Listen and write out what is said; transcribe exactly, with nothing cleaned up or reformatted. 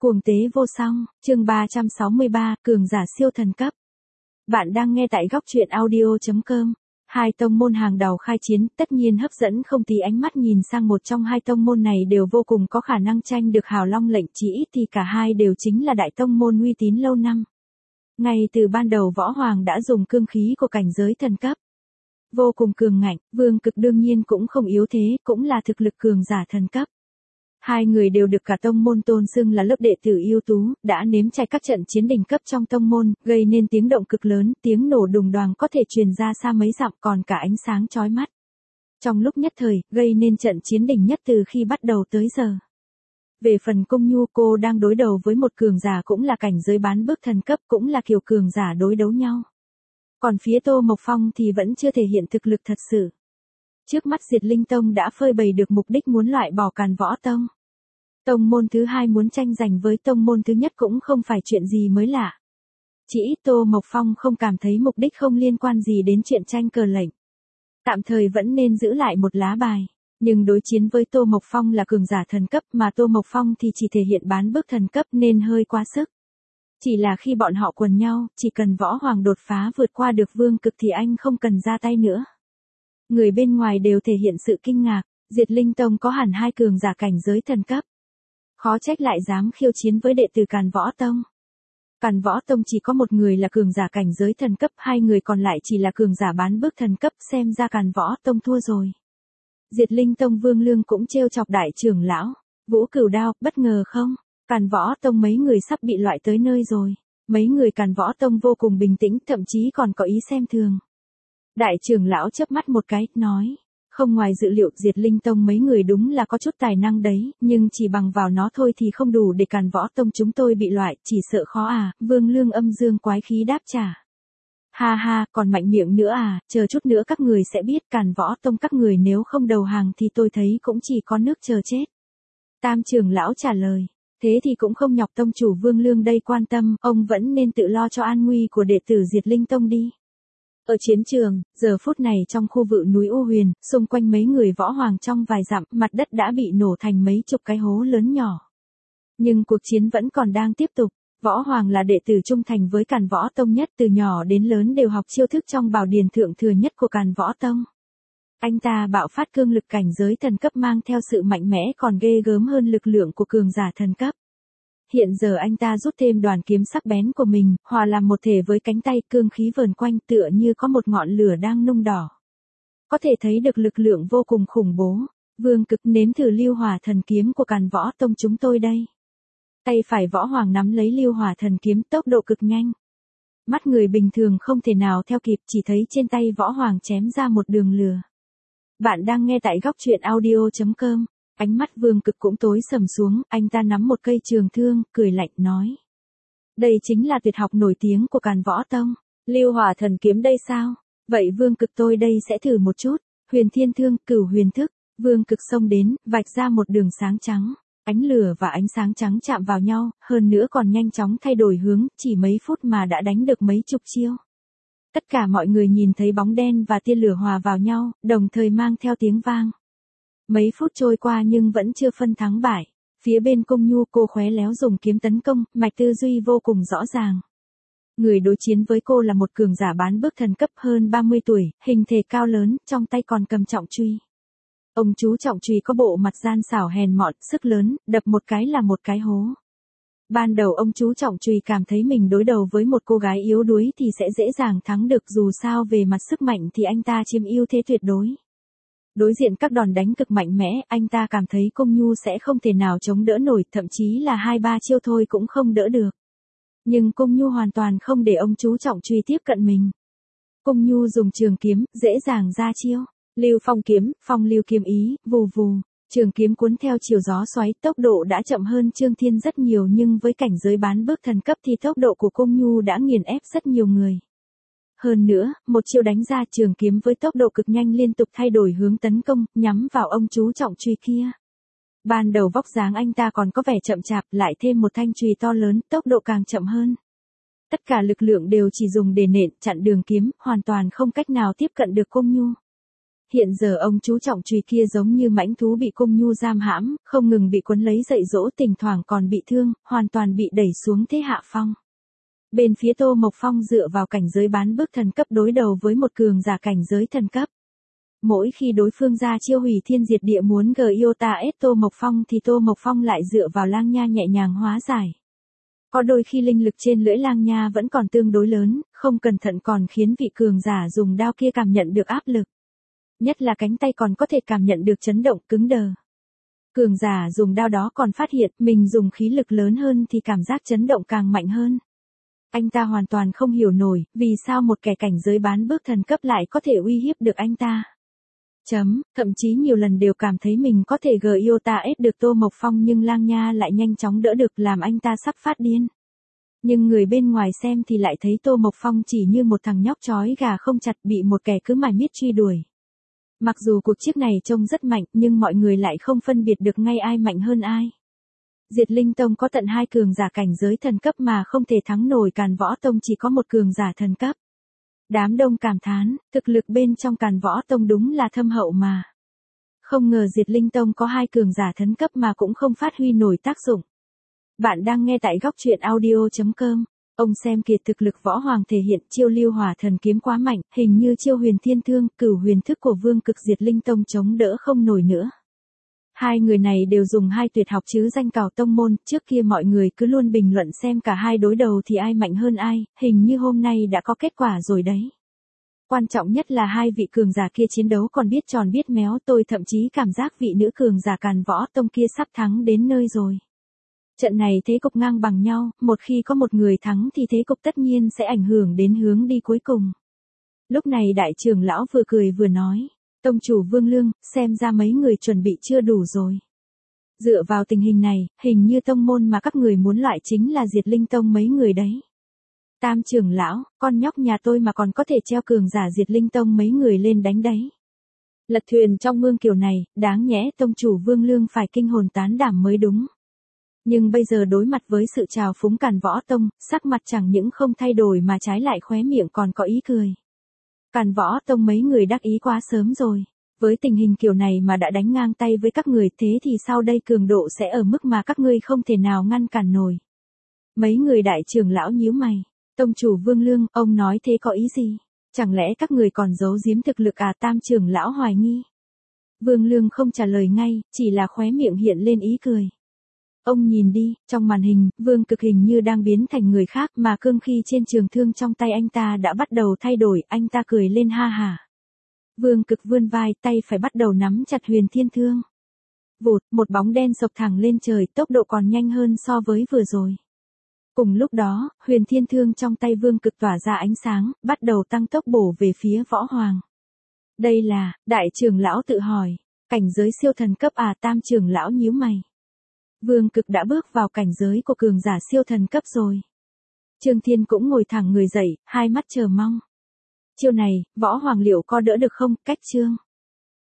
Cuồng tế vô song, chương ba trăm sáu mươi ba, cường giả siêu thần cấp. Bạn đang nghe tại góc truyện audio chấm com. Hai tông môn hàng đầu khai chiến tất nhiên hấp dẫn không tí ánh mắt, nhìn sang một trong hai tông môn này đều vô cùng có khả năng tranh được Hào Long lệnh, chỉ ít thì cả hai đều chính là đại tông môn uy tín lâu năm. Ngay từ ban đầu Võ Hoàng đã dùng cương khí của cảnh giới thần cấp. Vô cùng cường ngạnh, Vương Cực đương nhiên cũng không yếu thế, cũng là thực lực cường giả thần cấp. Hai người đều được cả tông môn tôn xưng là lớp đệ tử ưu tú, đã nếm trải các trận chiến đỉnh cấp trong tông môn, gây nên tiếng động cực lớn, tiếng nổ đùng đoàng có thể truyền ra xa mấy dặm, còn cả ánh sáng chói mắt. Trong lúc nhất thời, gây nên trận chiến đỉnh nhất từ khi bắt đầu tới giờ. Về phần Cung Nhu, cô đang đối đầu với một cường giả cũng là cảnh giới bán bước thần cấp, cũng là kiểu cường giả đối đấu nhau. Còn phía Tô Mộc Phong thì vẫn chưa thể hiện thực lực thật sự. Trước mắt Diệt Linh Tông đã phơi bày được mục đích muốn loại bỏ Càn Võ Tông. Tông môn thứ hai muốn tranh giành với tông môn thứ nhất cũng không phải chuyện gì mới lạ. Chỉ ít Tô Mộc Phong không cảm thấy mục đích không liên quan gì đến chuyện tranh cờ lệnh. Tạm thời vẫn nên giữ lại một lá bài. Nhưng đối chiến với Tô Mộc Phong là cường giả thần cấp, mà Tô Mộc Phong thì chỉ thể hiện bán bước thần cấp nên hơi quá sức. Chỉ là khi bọn họ quần nhau, chỉ cần Võ Hoàng đột phá vượt qua được Vương Cực thì anh không cần ra tay nữa. Người bên ngoài đều thể hiện sự kinh ngạc, Diệt Linh Tông có hẳn hai cường giả cảnh giới thần cấp. Khó trách lại dám khiêu chiến với đệ tử Càn Võ Tông. Càn Võ Tông chỉ có một người là cường giả cảnh giới thần cấp, hai người còn lại chỉ là cường giả bán bước thần cấp, xem ra Càn Võ Tông thua rồi. Diệt Linh Tông Vương Lương cũng trêu chọc đại trưởng lão, Vũ Cửu Đao, bất ngờ không? Càn Võ Tông mấy người sắp bị loại tới nơi rồi. Mấy người Càn Võ Tông vô cùng bình tĩnh, thậm chí còn có ý xem thường. Đại trưởng lão chớp mắt một cái, nói. Không ngoài dự liệu, Diệt Linh Tông mấy người đúng là có chút tài năng đấy, nhưng chỉ bằng vào nó thôi thì không đủ để Càn Võ Tông chúng tôi bị loại, chỉ sợ khó à, Vương Lương âm dương quái khí đáp trả. Ha ha, còn mạnh miệng nữa à, chờ chút nữa các người sẽ biết, Càn Võ Tông các người nếu không đầu hàng thì tôi thấy cũng chỉ có nước chờ chết. Tam trưởng lão trả lời, thế thì cũng không nhọc tông chủ Vương Lương đây quan tâm, ông vẫn nên tự lo cho an nguy của đệ tử Diệt Linh Tông đi. Ở chiến trường, giờ phút này trong khu vực núi U Huyền, xung quanh mấy người Võ Hoàng trong vài dặm, mặt đất đã bị nổ thành mấy chục cái hố lớn nhỏ. Nhưng cuộc chiến vẫn còn đang tiếp tục. Võ Hoàng là đệ tử trung thành với Càn Võ Tông nhất, từ nhỏ đến lớn đều học chiêu thức trong bảo điển thượng thừa nhất của Càn Võ Tông. Anh ta bạo phát cương lực cảnh giới thần cấp mang theo sự mạnh mẽ còn ghê gớm hơn lực lượng của cường giả thần cấp. Hiện giờ anh ta rút thêm đoàn kiếm sắc bén của mình, hòa làm một thể với cánh tay, cương khí vờn quanh tựa như có một ngọn lửa đang nung đỏ. Có thể thấy được lực lượng vô cùng khủng bố. Vương Cực, nếm thử Lưu Hỏa Thần Kiếm của Càn Võ Tông chúng tôi đây. Tay phải Võ Hoàng nắm lấy Lưu Hỏa Thần Kiếm, tốc độ cực nhanh. Mắt người bình thường không thể nào theo kịp, chỉ thấy trên tay Võ Hoàng chém ra một đường lửa. Bạn đang nghe tại góc truyện audio chấm com. Ánh mắt Vương Cực cũng tối sầm xuống, anh ta nắm một cây trường thương, cười lạnh nói. Đây chính là tuyệt học nổi tiếng của Càn Võ Tông. Lưu Hỏa Thần Kiếm đây sao? Vậy Vương Cực tôi đây sẽ thử một chút. Huyền Thiên Thương, Cửu Huyền Thức. Vương Cực xông đến, vạch ra một đường sáng trắng. Ánh lửa và ánh sáng trắng chạm vào nhau, hơn nữa còn nhanh chóng thay đổi hướng, chỉ mấy phút mà đã đánh được mấy chục chiêu. Tất cả mọi người nhìn thấy bóng đen và tia lửa hòa vào nhau, đồng thời mang theo tiếng vang. Mấy phút trôi qua nhưng vẫn chưa phân thắng bại. Phía bên Cung Nhu, cô khéo léo dùng kiếm tấn công, mạch tư duy vô cùng rõ ràng. Người đối chiến với cô là một cường giả bán bước thần cấp hơn ba mươi tuổi, hình thể cao lớn, trong tay còn cầm trọng truy. Ông chú trọng truy có bộ mặt gian xảo hèn mọn, sức lớn, đập một cái là một cái hố. Ban đầu ông chú trọng truy cảm thấy mình đối đầu với một cô gái yếu đuối thì sẽ dễ dàng thắng được, dù sao về mặt sức mạnh thì anh ta chiếm ưu thế tuyệt đối. Đối diện các đòn đánh cực mạnh mẽ, anh ta cảm thấy Cung Nhu sẽ không thể nào chống đỡ nổi, thậm chí là hai ba chiêu thôi cũng không đỡ được. Nhưng Cung Nhu hoàn toàn không để ông chú trọng truy tiếp cận mình. Cung Nhu dùng trường kiếm, dễ dàng ra chiêu. Lưu Phong Kiếm, Phong Lưu Kiếm Ý, vù vù. Trường kiếm cuốn theo chiều gió xoáy, tốc độ đã chậm hơn Trương Thiên rất nhiều, nhưng với cảnh giới bán bước thần cấp thì tốc độ của Cung Nhu đã nghiền ép rất nhiều người. Hơn nữa, một chiêu đánh ra, trường kiếm với tốc độ cực nhanh liên tục thay đổi hướng tấn công, nhắm vào ông chú trọng truy kia. Ban đầu vóc dáng anh ta còn có vẻ chậm chạp, lại thêm một thanh chùy to lớn, tốc độ càng chậm hơn. Tất cả lực lượng đều chỉ dùng để nện, chặn đường kiếm, hoàn toàn không cách nào tiếp cận được Cung Nhu. Hiện giờ ông chú trọng chùy kia giống như mãnh thú bị cung nhu giam hãm, không ngừng bị quấn lấy dạy dỗ, thỉnh thoảng còn bị thương, hoàn toàn bị đẩy xuống thế hạ phong. Bên phía Tô Mộc Phong dựa vào cảnh giới bán bước thần cấp đối đầu với một cường giả cảnh giới thần cấp. Mỗi khi đối phương ra chiêu hủy thiên diệt địa muốn gờ yêu ta ép Tô Mộc Phong thì Tô Mộc Phong lại dựa vào lang nha nhẹ nhàng hóa giải. Có đôi khi linh lực trên lưỡi lang nha vẫn còn tương đối lớn, không cẩn thận còn khiến vị cường giả dùng đao kia cảm nhận được áp lực. Nhất là cánh tay còn có thể cảm nhận được chấn động cứng đờ. Cường giả dùng đao đó còn phát hiện mình dùng khí lực lớn hơn thì cảm giác chấn động càng mạnh hơn. Anh ta hoàn toàn không hiểu nổi vì sao một kẻ cảnh giới bán bước thần cấp lại có thể uy hiếp được anh ta. Chấm, thậm chí nhiều lần đều cảm thấy mình có thể gờ yêu ta ép được Tô Mộc Phong nhưng lang nha lại nhanh chóng đỡ được làm anh ta sắp phát điên. Nhưng người bên ngoài xem thì lại thấy Tô Mộc Phong chỉ như một thằng nhóc chói gà không chặt bị một kẻ cứ mải miết truy đuổi. Mặc dù cuộc chiếc này trông rất mạnh nhưng mọi người lại không phân biệt được ngay ai mạnh hơn ai. Diệt Linh Tông có tận hai cường giả cảnh giới thần cấp mà không thể thắng nổi Càn Võ Tông chỉ có một cường giả thần cấp. Đám đông cảm thán, thực lực bên trong Càn Võ Tông đúng là thâm hậu mà. Không ngờ Diệt Linh Tông có hai cường giả thần cấp mà cũng không phát huy nổi tác dụng. Bạn đang nghe tại góc truyện audio chấm com. Ông xem kiệt thực lực võ hoàng thể hiện chiêu lưu hỏa thần kiếm quá mạnh, hình như chiêu huyền thiên thương, cửu huyền thức của Vương Cực Diệt Linh Tông chống đỡ không nổi nữa. Hai người này đều dùng hai tuyệt học chứ danh cào tông môn, trước kia mọi người cứ luôn bình luận xem cả hai đối đầu thì ai mạnh hơn ai, hình như hôm nay đã có kết quả rồi đấy. Quan trọng nhất là hai vị cường giả kia chiến đấu còn biết tròn biết méo, tôi thậm chí cảm giác vị nữ cường giả Càn Võ Tông kia sắp thắng đến nơi rồi. Trận này thế cục ngang bằng nhau, một khi có một người thắng thì thế cục tất nhiên sẽ ảnh hưởng đến hướng đi cuối cùng. Lúc này đại trưởng lão vừa cười vừa nói, tông chủ Vương Lương, xem ra mấy người chuẩn bị chưa đủ rồi. Dựa vào tình hình này, hình như tông môn mà các người muốn loại chính là Diệt Linh Tông mấy người đấy. Tam trưởng lão, con nhóc nhà tôi mà còn có thể treo cường giả Diệt Linh Tông mấy người lên đánh đấy. Lật thuyền trong mương kiểu này, đáng nhẽ tông chủ Vương Lương phải kinh hồn tán đảm mới đúng. Nhưng bây giờ đối mặt với sự trào phúng Càn Võ Tông, sắc mặt chẳng những không thay đổi mà trái lại khóe miệng còn có ý cười. Càn Võ Tông mấy người đắc ý quá sớm rồi. Với tình hình kiểu này mà đã đánh ngang tay với các người thế thì sau đây cường độ sẽ ở mức mà các ngươi không thể nào ngăn cản nổi. Mấy người đại trưởng lão nhíu mày. Tông chủ Vương Lương, ông nói thế có ý gì? Chẳng lẽ các người còn giấu giếm thực lực à? Tam trưởng lão hoài nghi. Vương Lương không trả lời ngay, chỉ là khóe miệng hiện lên ý cười. Ông nhìn đi, trong màn hình, Vương Cực hình như đang biến thành người khác mà cương khí trên trường thương trong tay anh ta đã bắt đầu thay đổi, anh ta cười lên ha hả. Vương Cực vươn vai, tay phải bắt đầu nắm chặt huyền thiên thương. Vụt, một bóng đen sộc thẳng lên trời, tốc độ còn nhanh hơn so với vừa rồi. Cùng lúc đó, huyền thiên thương trong tay Vương Cực tỏa ra ánh sáng, bắt đầu tăng tốc bổ về phía Võ Hoàng. Đây là, đại trưởng lão tự hỏi, cảnh giới siêu thần cấp à? Tam trưởng lão nhíu mày. Vương Cực đã bước vào cảnh giới của cường giả siêu thần cấp rồi. Trương Thiên cũng ngồi thẳng người dậy, hai mắt chờ mong. Chiêu này, Võ Hoàng liệu có đỡ được không? Cách chương.